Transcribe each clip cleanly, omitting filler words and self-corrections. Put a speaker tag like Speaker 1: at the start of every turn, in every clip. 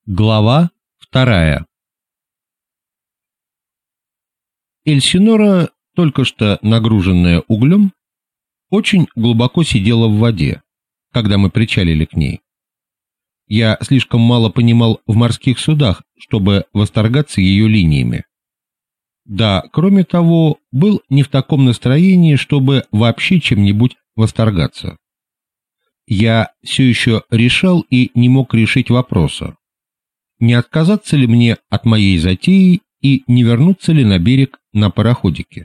Speaker 1: Глава 2. Эльсинора, только что нагруженная углем, очень глубоко сидела в воде, когда мы причалили к ней. Я слишком мало понимал в морских судах, чтобы восторгаться ее линиями. Да, кроме того, был не в таком настроении, чтобы вообще чем-нибудь восторгаться. Я все еще решал и не мог решить вопроса: не отказаться ли мне от моей затеи и не вернуться ли на берег на пароходике.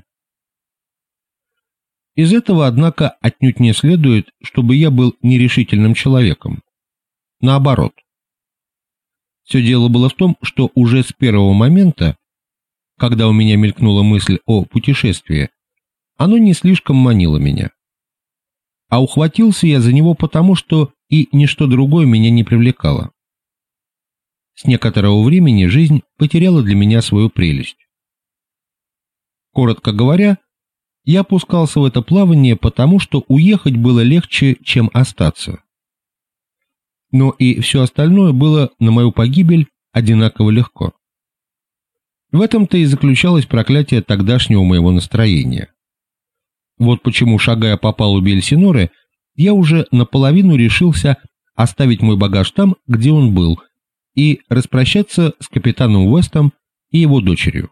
Speaker 1: Из этого, однако, отнюдь не следует, чтобы я был нерешительным человеком. Наоборот. Все дело было в том, что уже с первого момента, когда у меня мелькнула мысль о путешествии, оно не слишком манило меня. А ухватился я за него потому, что и ничто другое меня не привлекало. С некоторого времени жизнь потеряла для меня свою прелесть. Коротко говоря, я пускался в это плавание потому, что уехать было легче, чем остаться. Но и все остальное было на мою погибель одинаково легко. В этом-то и заключалось проклятие тогдашнего моего настроения. Вот почему, шагая по палубе Эльсиноры, я уже наполовину решился оставить мой багаж там, где он был, и распрощаться с капитаном Уэстом и его дочерью.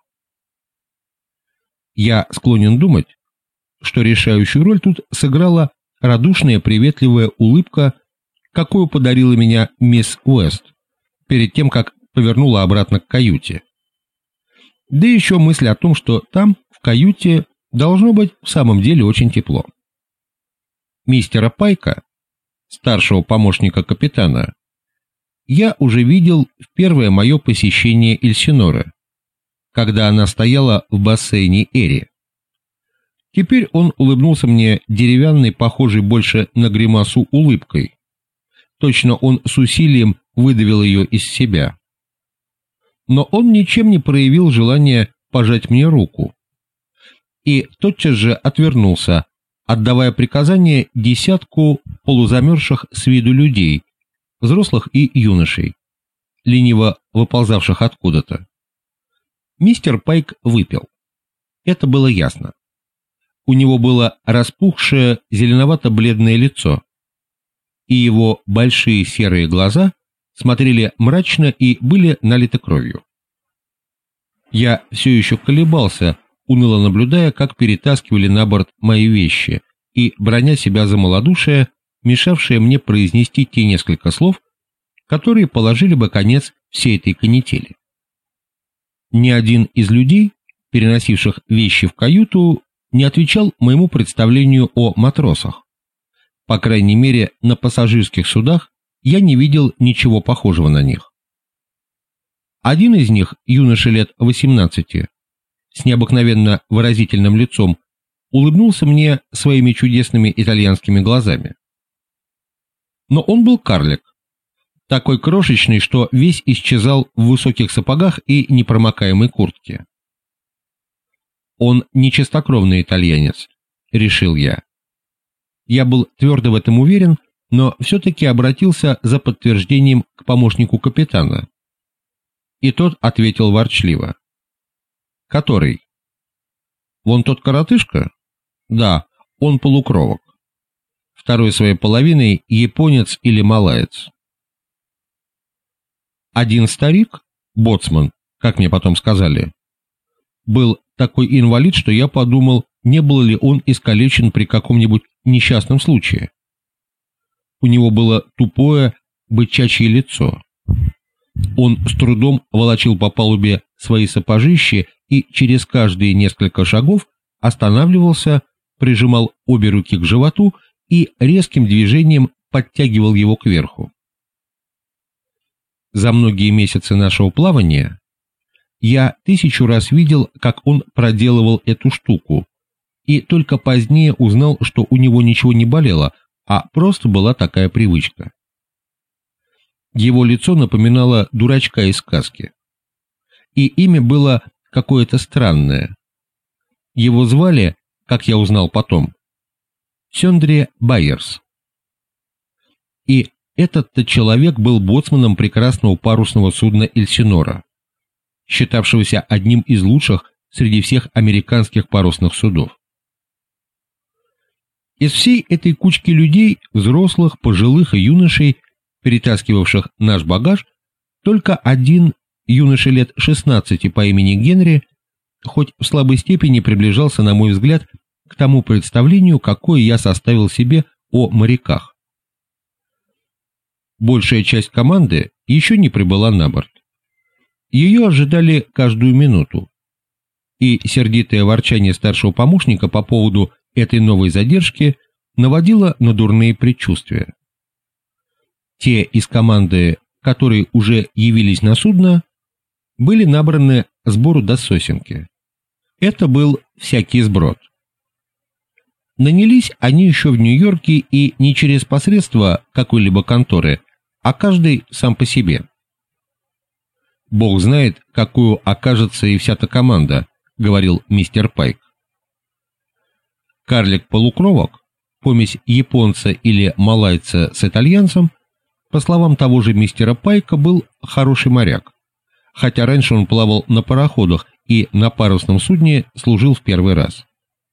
Speaker 1: Я склонен думать, что решающую роль тут сыграла радушная приветливая улыбка, какую подарила меня мисс Уэст перед тем, как повернула обратно к каюте. Да еще мысль о том, что там, в каюте, должно быть в самом деле очень тепло. Мистера Пайка, старшего помощника капитана, я уже видел в первое мое посещение Эльсиноры, когда она стояла в бассейне Эри. Теперь он улыбнулся мне деревянной, похожей больше на гримасу улыбкой. Точно он с усилием выдавил ее из себя. Но он ничем не проявил желания пожать мне руку. И тотчас же отвернулся, отдавая приказание десятку полузамерзших с виду людей, взрослых и юношей, лениво выползавших откуда-то. Мистер Пайк выпил. Это было ясно. У него было распухшее зеленовато-бледное лицо, и его большие серые глаза смотрели мрачно и были налиты кровью. Я все еще колебался, уныло наблюдая, как перетаскивали на борт мои вещи, и броня себя за малодушие, мешавшее мне произнести те несколько слов, которые положили бы конец всей этой канители. Ни один из людей, переносивших вещи в каюту, не отвечал моему представлению о матросах. По крайней мере, на пассажирских судах я не видел ничего похожего на них. Один из них, юноша лет 18, с необыкновенно выразительным лицом, улыбнулся мне своими чудесными итальянскими глазами. Но он был карлик, такой крошечный, что весь исчезал в высоких сапогах и непромокаемой куртке. Он не чистокровный итальянец, решил я. Я был твердо в этом уверен, но все-таки обратился за подтверждением к помощнику капитана. И тот ответил ворчливо: «Который? Вон тот коротышка? Да, он полукровок. Второй своей половиной японец или малаец». Один старик, боцман, как мне потом сказали, был такой инвалид, что я подумал, не был ли он искалечен при каком-нибудь несчастном случае. У него было тупое бычачье лицо. Он с трудом волочил по палубе свои сапожищи и через каждые несколько шагов останавливался, прижимал обе руки к животу и резким движением подтягивал его кверху. За многие месяцы нашего плавания я 1000 раз видел, как он проделывал эту штуку, и только позднее узнал, что у него ничего не болело, а просто была такая привычка. Его лицо напоминало дурачка из сказки. И имя было какое-то странное. Его звали, как я узнал потом, Сёндре Байерс. И Этот-то человек был боцманом прекрасного парусного судна «Эльсинора», считавшегося одним из лучших среди всех американских парусных судов. Из всей этой кучки людей, взрослых, пожилых и юношей, перетаскивавших наш багаж, только один юноша лет 16 по имени Генри, хоть в слабой степени приближался, на мой взгляд, к тому представлению, какое я составил себе о моряках. Большая часть команды еще не прибыла на борт. Ее ожидали каждую минуту, и сердитое ворчание старшего помощника по поводу этой новой задержки наводило на дурные предчувствия. Те из команды, которые уже явились на судно, были набраны сбору до сосенки. Это был всякий сброд. Нанялись они еще в Нью-Йорке и не через посредство какой-либо конторы, а каждый сам по себе. «Бог знает, какую окажется и вся та команда», — говорил мистер Пайк. Карлик-полукровок, помесь японца или малайца с итальянцем, по словам того же мистера Пайка, был хороший моряк, хотя раньше он плавал на пароходах и на парусном судне служил в первый раз.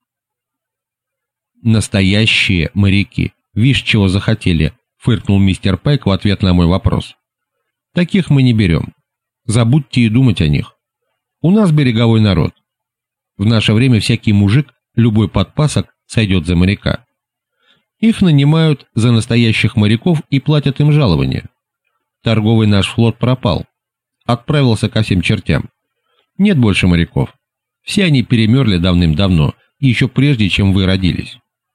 Speaker 1: «Настоящие моряки, вишь, чего захотели», — фыркнул мистер Пайк в ответ на мой вопрос. «Таких мы не берем. Забудьте и думать о них. У нас береговой народ. В наше время всякий мужик, любой подпасок, сойдет за моряка. Их нанимают за настоящих моряков и платят им жалования. Торговый наш флот пропал. Отправился ко всем чертям. Нет больше моряков. Все они перемерли давным-давно, еще прежде, чем вы родились».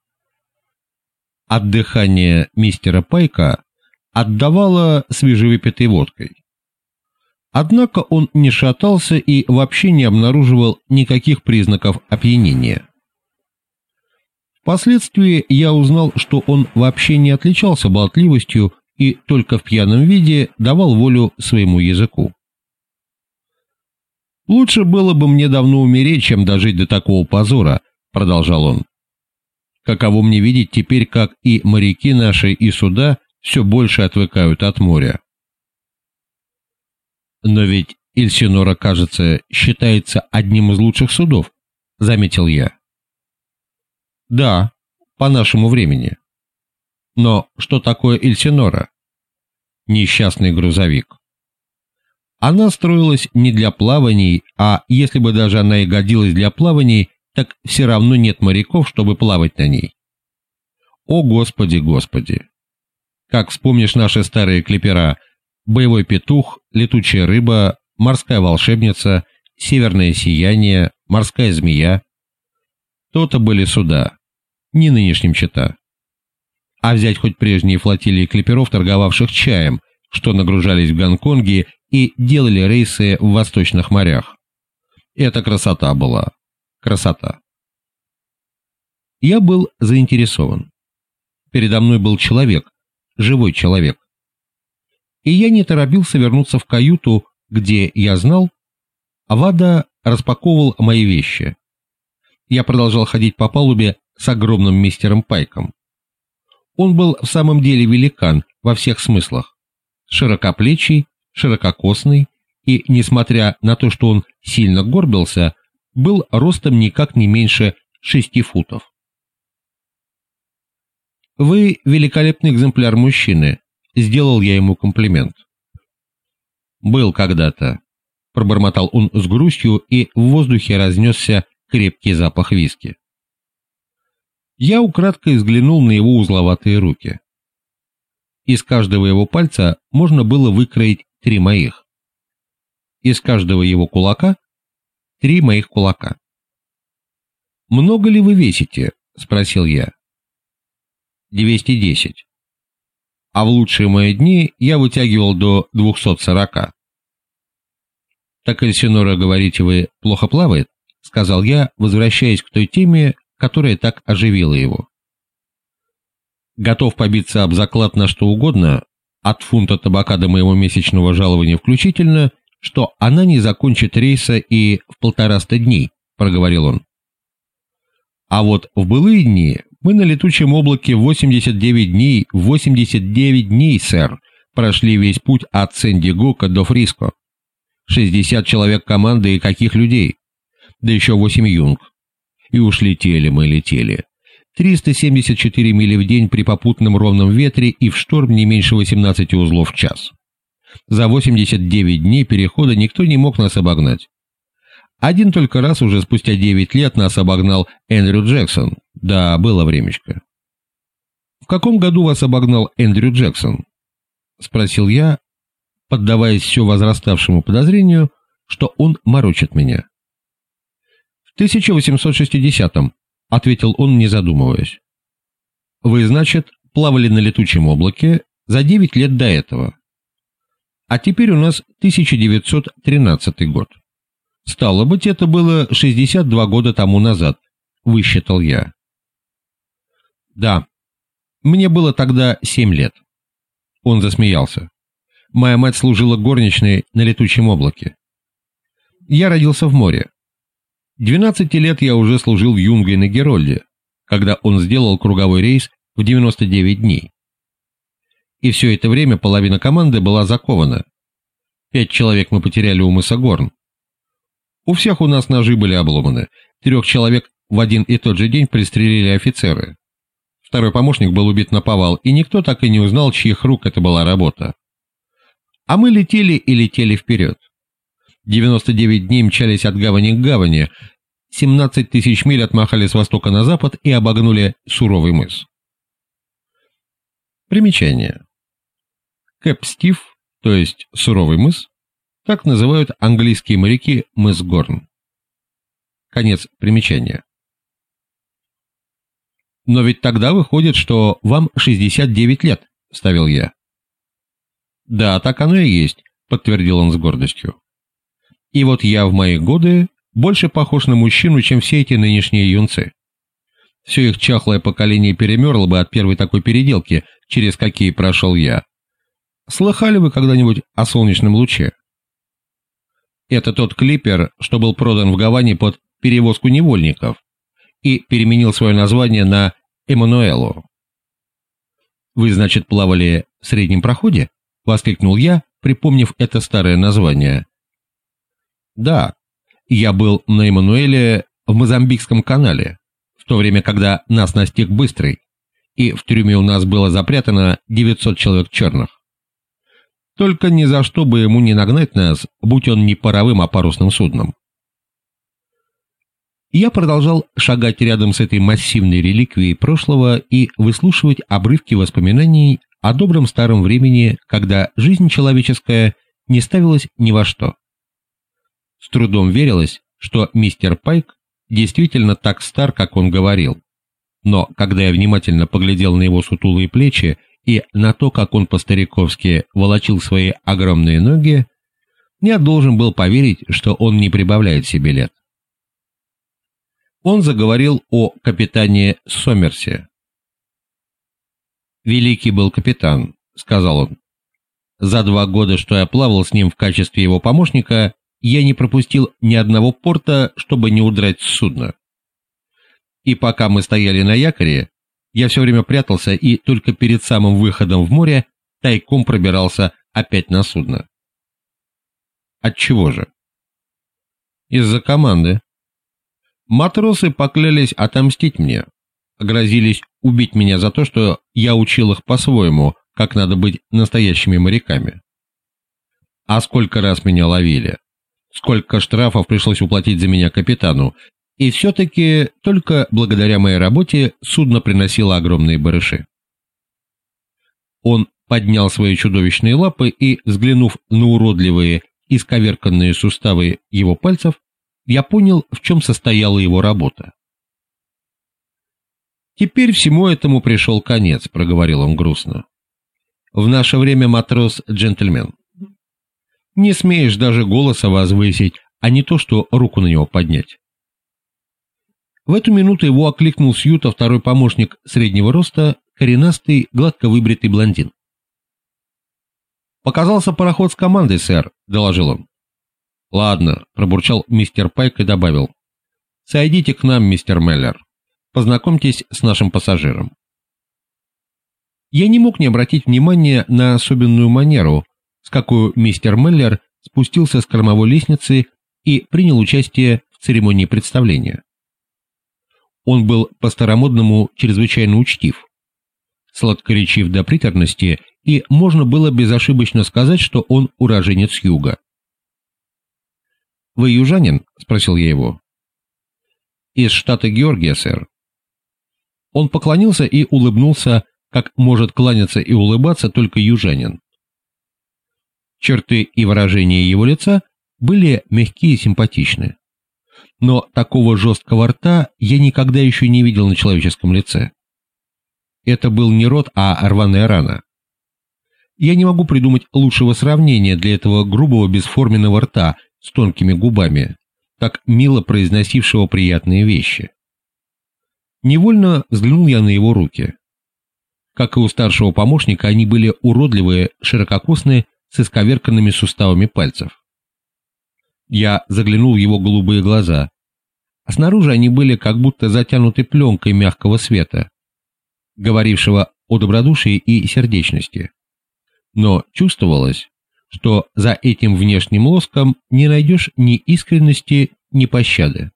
Speaker 1: От дыхания мистера Пайка отдавало свежевыпитой водкой. Однако он не шатался и вообще не обнаруживал никаких признаков опьянения. Впоследствии я узнал, что он вообще не отличался болтливостью и только в пьяном виде давал волю своему языку. «Лучше было бы мне давно умереть, чем дожить до такого позора», — продолжал он. «Каково мне видеть теперь, как и моряки наши, и суда все больше отвыкают от моря». «Но ведь Эльсинора, кажется, считается одним из лучших судов», — заметил я. «Да, по нашему времени. Но что такое Эльсинора? Несчастный грузовик. Она строилась не для плаваний, а если бы даже она и годилась для плаваний, так все равно нет моряков, чтобы плавать на ней. О, Господи, Господи! Как вспомнишь наши старые клипера: «Боевой петух», «Летучая рыба», «Морская волшебница», «Северное сияние», «Морская змея». То-то были суда, не нынешним чета. А взять хоть прежние флотилии клиперов, торговавших чаем, что нагружались в Гонконге и делали рейсы в восточных морях. Это красота была. Красота. Я был заинтересован. Передо мной был человек, живой человек. И я не торопился вернуться в каюту, где, я знал, Авада распаковывал мои вещи. Я продолжал ходить по палубе с огромным мистером Пайком. Он был в самом деле великан во всех смыслах. Широкоплечий, ширококосный и, несмотря на то, что он сильно горбился, был ростом никак не меньше 6 футов. «Вы великолепный экземпляр мужчины», — сделал я ему комплимент. «Был когда-то», — пробормотал он с грустью, и в воздухе разнесся крепкий запах виски. Я украдкой взглянул на его узловатые руки. Из каждого его пальца можно было выкроить 3 моих. Из каждого его кулака 3 моих кулака. «Много ли вы весите?» — спросил я. 210. А в лучшие мои дни я вытягивал до 240. «Так Эльсинора, говорите, вы плохо плавает?» — сказал я, возвращаясь к той теме, которая так оживила его. «Готов побиться об заклад на что угодно, от фунта табака до моего месячного жалования включительно, что она не закончит рейса и в 150 дней», — проговорил он. «А вот в былые дни Мы на летучем облаке 89 дней, 89 дней, сэр, прошли весь путь от Сен-Диего до Фриско. 60 человек команды и каких людей? Да еще 8 юнг. И уж летели мы, летели. 374 мили в день при попутном ровном ветре и в шторм не меньше 18 узлов в час. За 89 дней перехода никто не мог нас обогнать. Один только раз уже спустя 9 лет нас обогнал Эндрю Джексон. Да, было времечко. «В каком году вас обогнал Эндрю Джексон?» — спросил я, поддаваясь все возраставшему подозрению, что он морочит меня. «В 1860-м», — ответил он, не задумываясь. «Вы, значит, плавали на летучем облаке за 9 лет до этого. А теперь у нас 1913 год. Стало быть, это было 62 года тому назад», — высчитал я. «Да, мне было тогда 7 лет». Он засмеялся. «Моя мать служила горничной на летучем облаке. Я родился в море. 12 лет я уже служил юнгой на Герольде, когда он сделал круговой рейс в 99 дней. И все это время половина команды была закована. 5 человек мы потеряли у мыса Горн. У всех у нас ножи были обломаны. 3 человек в один и тот же день пристрелили офицеры. Второй помощник был убит наповал, и никто так и не узнал, чьих рук это была работа. А мы летели и летели вперед. 99 дней мчались от гавани к гавани, 17 тысяч миль отмахали с востока на запад и обогнули суровый мыс. Примечание. Кэп Стив, то есть суровый мыс, так называют английские моряки мыс Горн. Конец примечания. «Но ведь тогда выходит, что вам 69 лет», — вставил я. «Да, так оно и есть», — подтвердил он с гордостью. «И вот я в мои годы больше похож на мужчину, чем все эти нынешние юнцы. Все их чахлое поколение перемерло бы от первой такой переделки, через какие прошел я. Слыхали вы когда-нибудь о солнечном луче? Это тот клиппер, что был продан в Гаване под перевозку невольников и переменил свое название на Эммануэлу». «Вы, значит, плавали в среднем проходе?» — воскликнул я, припомнив это старое название. «Да, я был на Эммануэле в Мозамбикском канале, в то время, когда нас настиг Быстрый, и в трюме у нас было запрятано 900 человек черных. Только ни за что бы ему не нагнать нас, будь он не паровым, а парусным судном». Я продолжал шагать рядом с этой массивной реликвией прошлого и выслушивать обрывки воспоминаний о добром старом времени, когда жизнь человеческая не ставилась ни во что. С трудом верилось, что мистер Пайк действительно так стар, как он говорил. Но когда я внимательно поглядел на его сутулые плечи и на то, как он по-стариковски волочил свои огромные ноги, я должен был поверить, что он не прибавляет себе лет. Он заговорил о капитане Сомерсе. «Великий был капитан», — сказал он. «За 2 года, что я плавал с ним в качестве его помощника, я не пропустил ни одного порта, чтобы не удрать с судна. И пока мы стояли на якоре, я все время прятался и только перед самым выходом в море тайком пробирался опять на судно». «Отчего же?» «Из-за команды. Матросы поклялись отомстить мне, грозились убить меня за то, что я учил их по-своему, как надо быть настоящими моряками. А сколько раз меня ловили, сколько штрафов пришлось уплатить за меня капитану, и все-таки только благодаря моей работе судно приносило огромные барыши». Он поднял свои чудовищные лапы и, взглянув на уродливые, исковерканные суставы его пальцев, я понял, в чем состояла его работа. «Теперь всему этому пришел конец», — проговорил он грустно. «В наше время матрос — джентльмен. Не смеешь даже голоса возвысить, а не то, что руку на него поднять». В эту минуту его окликнул с юта второй помощник среднего роста, коренастый, гладко выбритый блондин. «Показался пароход с командой, сэр», — доложил он. «Ладно», — пробурчал мистер Пайк и добавил. «Сойдите к нам, мистер Меллер. Познакомьтесь с нашим пассажиром». Я не мог не обратить внимания на особенную манеру, с какой мистер Меллер спустился с кормовой лестницы и принял участие в церемонии представления. Он был по-старомодному чрезвычайно учтив, сладкоречив до приторности, и можно было безошибочно сказать, что он уроженец юга. «Вы южанин?» — спросил я его. «Из штата Георгия, сэр». Он поклонился и улыбнулся, как может кланяться и улыбаться только южанин. Черты и выражения его лица были мягкие и симпатичны. Но такого жесткого рта я никогда еще не видел на человеческом лице. Это был не рот, а рваная рана. Я не могу придумать лучшего сравнения для этого грубого бесформенного рта с тонкими губами, так мило произносившего приятные вещи. Невольно взглянул я на его руки. Как и у старшего помощника, они были уродливые, ширококосные, с исковерканными суставами пальцев. Я заглянул в его голубые глаза, а снаружи они были как будто затянуты пленкой мягкого света, говорившего о добродушии и сердечности. Но чувствовалось, что за этим внешним лоском не найдешь ни искренности, ни пощады.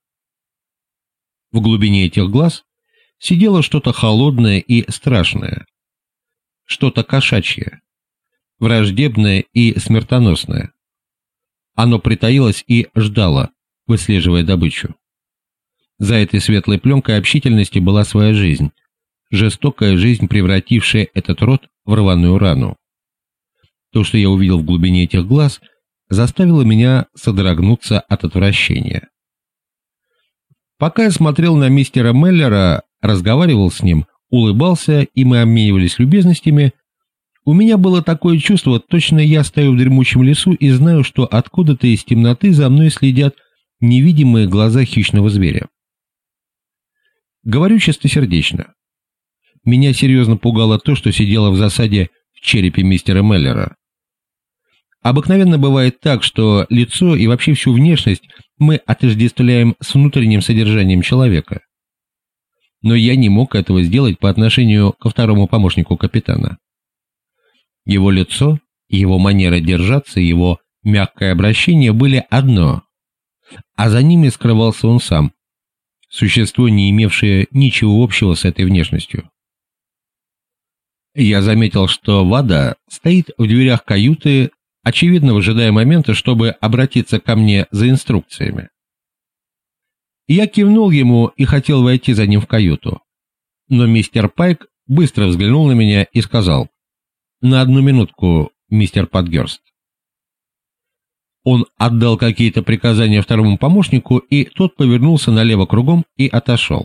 Speaker 1: В глубине этих глаз сидело что-то холодное и страшное, что-то кошачье, враждебное и смертоносное. Оно притаилось и ждало, выслеживая добычу. За этой светлой пленкой общительности была своя жизнь, жестокая жизнь, превратившая этот род в рваную рану. То, что я увидел в глубине этих глаз, заставило меня содрогнуться от отвращения. Пока я смотрел на мистера Меллера, разговаривал с ним, улыбался, и мы обменивались любезностями, у меня было такое чувство, точно я стою в дремучем лесу и знаю, что откуда-то из темноты за мной следят невидимые глаза хищного зверя. Говорю чистосердечно. Меня серьезно пугало то, что сидело в засаде в черепе мистера Меллера. Обыкновенно бывает так, что лицо и вообще всю внешность мы отождествляем с внутренним содержанием человека. Но я не мог этого сделать по отношению ко второму помощнику капитана. Его лицо, его манера держаться, его мягкое обращение были одно, а за ними скрывался он сам, существо, не имевшее ничего общего с этой внешностью. Я заметил, что Вада стоит в дверях каюты, очевидно выжидая момента, чтобы обратиться ко мне за инструкциями. Я кивнул ему и хотел войти за ним в каюту, но мистер Пайк быстро взглянул на меня и сказал: «На одну минутку, мистер Патгерст». Он отдал какие-то приказания второму помощнику, и тот повернулся налево кругом и отошел.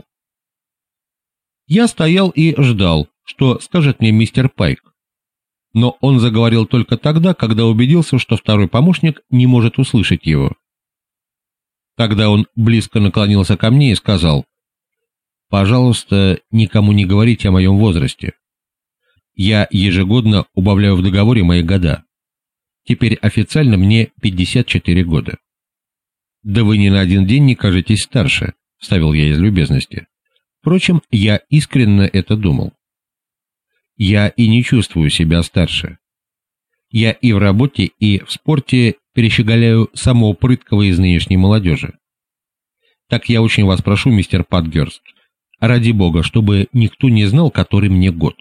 Speaker 1: Я стоял и ждал, что скажет мне мистер Пайк, но он заговорил только тогда, когда убедился, что второй помощник не может услышать его. Тогда он близко наклонился ко мне и сказал: «Пожалуйста, никому не говорите о моем возрасте. Я ежегодно убавляю в договоре мои года. Теперь официально мне 54 года». «Да вы ни на один день не кажетесь старше», — вставил я из любезности. Впрочем, я искренне это думал. Я и не чувствую себя старше. Я и в работе, и в спорте перещеголяю самого прыткого из нынешней молодежи. Так я очень вас прошу, мистер Патгерст, ради бога, чтобы никто не знал, который мне год.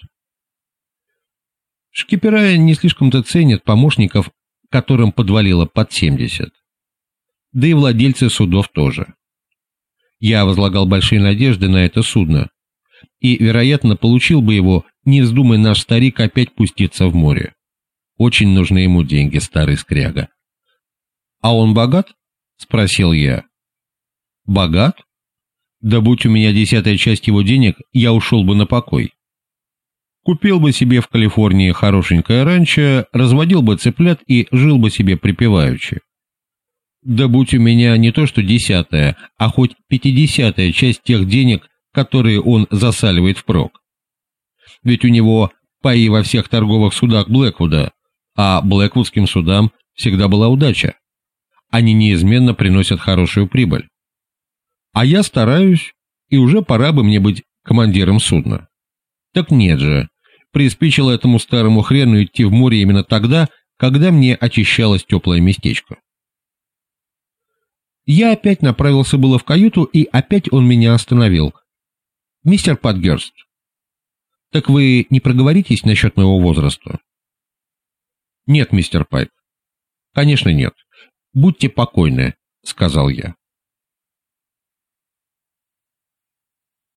Speaker 1: Шкипера не слишком-то ценят помощников, которым подвалило под 70. Да и владельцы судов тоже. Я возлагал большие надежды на это судно, и, вероятно, получил бы его, не вздумай наш старик опять пуститься в море. Очень нужны ему деньги, старый скряга. «А он богат?» — спросил я. «Богат? Да будь у меня 10-я часть его денег, я ушел бы на покой. Купил бы себе в Калифорнии хорошенькое ранчо, разводил бы цыплят и жил бы себе припеваючи. Да будь у меня не то что 10-я, а хоть 50-я часть тех денег, которые он засаливает впрок. Ведь у него паи во всех торговых судах Блэквуда, а блэквудским судам всегда была удача. Они неизменно приносят хорошую прибыль. А я стараюсь, и уже пора бы мне быть командиром судна. Так нет же, приспичило этому старому хрену идти в море именно тогда, когда мне очищалось теплое местечко. Я опять направился было в каюту, и опять он меня остановил. «Мистер Патгерст, так вы не проговоритесь насчет моего возраста?» «Нет, мистер Пайп, конечно нет. Будьте покойны», — сказал я.